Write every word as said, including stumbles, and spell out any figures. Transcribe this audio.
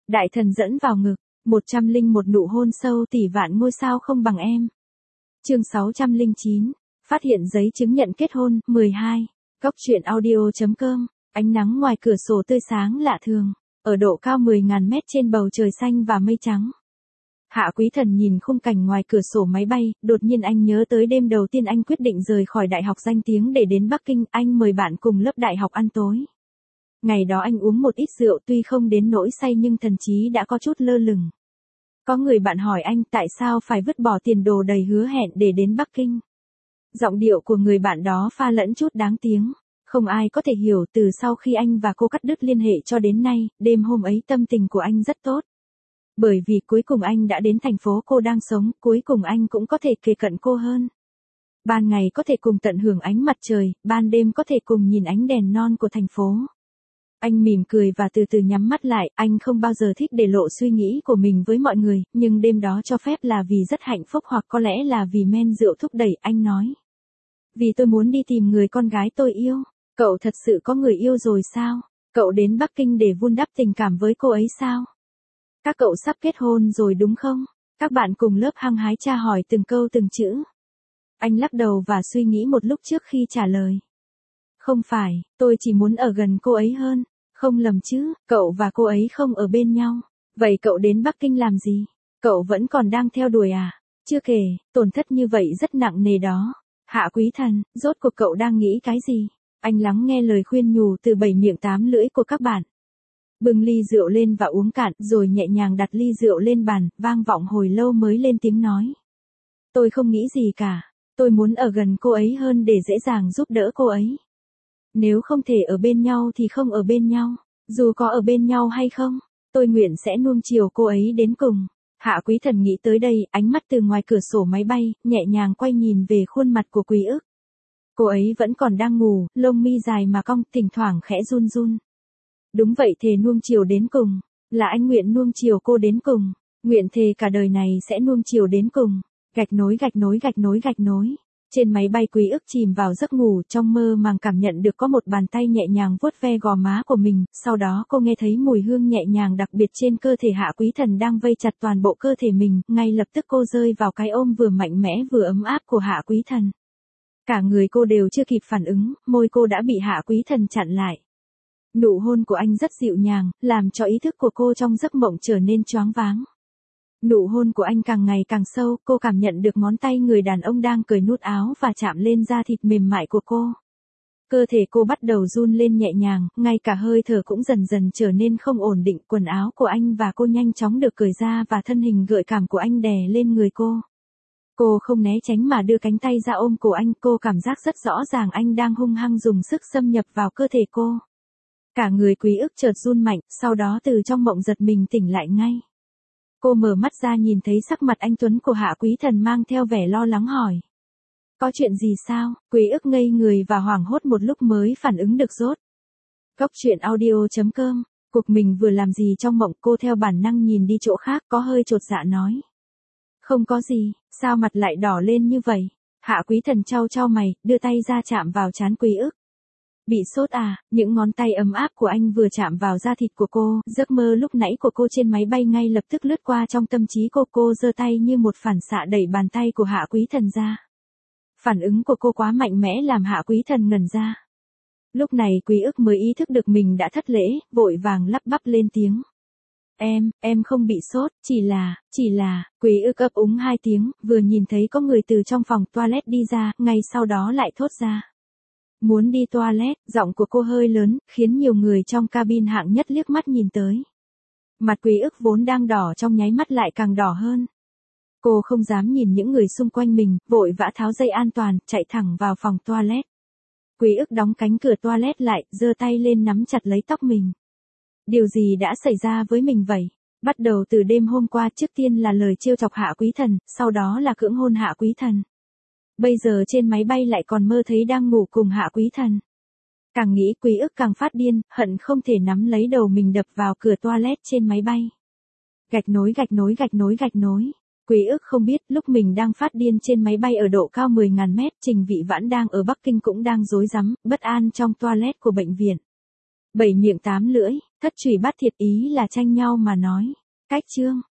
Đại thần dẫn vào ngực, một trăm lẻ một nụ hôn sâu tỷ vạn ngôi sao không bằng em. Chương sáu trăm lẻ chín, phát hiện giấy chứng nhận kết hôn, mười hai. Góc truyện audio.com, ánh nắng ngoài cửa sổ tươi sáng lạ thường, ở độ cao mười nghìn mét trên bầu trời xanh và mây trắng. Hạ Quý Thần nhìn khung cảnh ngoài cửa sổ máy bay, đột nhiên anh nhớ tới đêm đầu tiên anh quyết định rời khỏi đại học danh tiếng để đến Bắc Kinh, anh mời bạn cùng lớp đại học ăn tối. Ngày đó anh uống một ít rượu tuy không đến nỗi say nhưng thần trí đã có chút lơ lửng. Có người bạn hỏi anh tại sao phải vứt bỏ tiền đồ đầy hứa hẹn để đến Bắc Kinh. Giọng điệu của người bạn đó pha lẫn chút đáng tiếng. Không ai có thể hiểu từ sau khi anh và cô cắt đứt liên hệ cho đến nay, đêm hôm ấy tâm tình của anh rất tốt. Bởi vì cuối cùng anh đã đến thành phố cô đang sống, cuối cùng anh cũng có thể kề cận cô hơn. Ban ngày có thể cùng tận hưởng ánh mặt trời, ban đêm có thể cùng nhìn ánh đèn non của thành phố. Anh mỉm cười và từ từ nhắm mắt lại, anh không bao giờ thích để lộ suy nghĩ của mình với mọi người, nhưng đêm đó cho phép là vì rất hạnh phúc hoặc có lẽ là vì men rượu thúc đẩy, anh nói. Vì tôi muốn đi tìm người con gái tôi yêu. Cậu thật sự có người yêu rồi sao? Cậu đến Bắc Kinh để vun đắp tình cảm với cô ấy sao? Các cậu sắp kết hôn rồi đúng không? Các bạn cùng lớp hăng hái tra hỏi từng câu từng chữ. Anh lắc đầu và suy nghĩ một lúc trước khi trả lời. Không phải, tôi chỉ muốn ở gần cô ấy hơn. Không lầm chứ, cậu và cô ấy không ở bên nhau. Vậy cậu đến Bắc Kinh làm gì? Cậu vẫn còn đang theo đuổi à? Chưa kể, tổn thất như vậy rất nặng nề đó. Hạ Quý Thần, rốt cuộc cậu đang nghĩ cái gì? Anh lắng nghe lời khuyên nhủ từ bảy miệng tám lưỡi của các bạn. Bưng ly rượu lên và uống cạn, rồi nhẹ nhàng đặt ly rượu lên bàn, vang vọng hồi lâu mới lên tiếng nói. Tôi không nghĩ gì cả, tôi muốn ở gần cô ấy hơn để dễ dàng giúp đỡ cô ấy. Nếu không thể ở bên nhau thì không ở bên nhau, dù có ở bên nhau hay không, tôi nguyện sẽ nuông chiều cô ấy đến cùng. Hạ Quý Thần nghĩ tới đây, ánh mắt từ ngoài cửa sổ máy bay, nhẹ nhàng quay nhìn về khuôn mặt của Quý Ức. Cô ấy vẫn còn đang ngủ, lông mi dài mà cong, thỉnh thoảng khẽ run run. Đúng vậy, thề nuông chiều đến cùng, là anh nguyện nuông chiều cô đến cùng, nguyện thề cả đời này sẽ nuông chiều đến cùng. Gạch nối gạch nối gạch nối gạch nối. Trên máy bay Quý Ức chìm vào giấc ngủ, trong mơ màng cảm nhận được có một bàn tay nhẹ nhàng vuốt ve gò má của mình, sau đó cô nghe thấy mùi hương nhẹ nhàng đặc biệt trên cơ thể Hạ Quý Thần đang vây chặt toàn bộ cơ thể mình, ngay lập tức cô rơi vào cái ôm vừa mạnh mẽ vừa ấm áp của Hạ Quý Thần. Cả người cô đều chưa kịp phản ứng, môi cô đã bị Hạ Quý Thần chặn lại. Nụ hôn của anh rất dịu nhàng, làm cho ý thức của cô trong giấc mộng trở nên choáng váng. Nụ hôn của anh càng ngày càng sâu, cô cảm nhận được ngón tay người đàn ông đang cởi nút áo và chạm lên da thịt mềm mại của cô. Cơ thể cô bắt đầu run lên nhẹ nhàng, ngay cả hơi thở cũng dần dần trở nên không ổn định, quần áo của anh và cô nhanh chóng được cởi ra và thân hình gợi cảm của anh đè lên người cô. Cô không né tránh mà đưa cánh tay ra ôm cổ anh, cô cảm giác rất rõ ràng anh đang hung hăng dùng sức xâm nhập vào cơ thể cô. Cả người Quý Ức chợt run mạnh, sau đó từ trong mộng giật mình tỉnh lại ngay. Cô mở mắt ra nhìn thấy sắc mặt anh tuấn của Hạ Quý Thần mang theo vẻ lo lắng hỏi. Có chuyện gì sao? Quý Ức ngây người và hoảng hốt một lúc mới phản ứng được rốt. Góc truyện audio.com, cuộc mình vừa làm gì trong mộng, cô theo bản năng nhìn đi chỗ khác, có hơi chột dạ nói. Không có gì, sao mặt lại đỏ lên như vậy? Hạ Quý Thần chau chau mày, đưa tay ra chạm vào trán Quý Ức. Bị sốt à? Những ngón tay ấm áp của anh vừa chạm vào da thịt của cô, giấc mơ lúc nãy của cô trên máy bay ngay lập tức lướt qua trong tâm trí cô, cô giơ tay như một phản xạ đẩy bàn tay của Hạ Quý Thần ra. Phản ứng của cô quá mạnh mẽ làm Hạ Quý Thần ngẩn ra. Lúc này Quý Ức mới ý thức được mình đã thất lễ, vội vàng lắp bắp lên tiếng. Em, em không bị sốt, chỉ là, chỉ là, Quý Ức ấp úng hai tiếng, vừa nhìn thấy có người từ trong phòng toilet đi ra, ngay sau đó lại thốt ra. Muốn đi toilet, giọng của cô hơi lớn, khiến nhiều người trong cabin hạng nhất liếc mắt nhìn tới. Mặt Quý Ức vốn đang đỏ trong nháy mắt lại càng đỏ hơn. Cô không dám nhìn những người xung quanh mình, vội vã tháo dây an toàn, chạy thẳng vào phòng toilet. Quý Ức đóng cánh cửa toilet lại, giơ tay lên nắm chặt lấy tóc mình. Điều gì đã xảy ra với mình vậy? Bắt đầu từ đêm hôm qua, trước tiên là lời trêu chọc Hạ Quý Thần, sau đó là cưỡng hôn Hạ Quý Thần. Bây giờ trên máy bay lại còn mơ thấy đang ngủ cùng Hạ Quý Thần. Càng nghĩ Quý Ức càng phát điên, hận không thể nắm lấy đầu mình đập vào cửa toilet trên máy bay. Gạch nối gạch nối gạch nối gạch nối. Quý Ức không biết lúc mình đang phát điên trên máy bay ở độ cao mười nghìn mét, Trình Vị Vãn đang ở Bắc Kinh cũng đang rối rắm, bất an trong toilet của bệnh viện. Bảy miệng tám lưỡi, thất trùy bắt thiệt ý là tranh nhau mà nói. Cách chương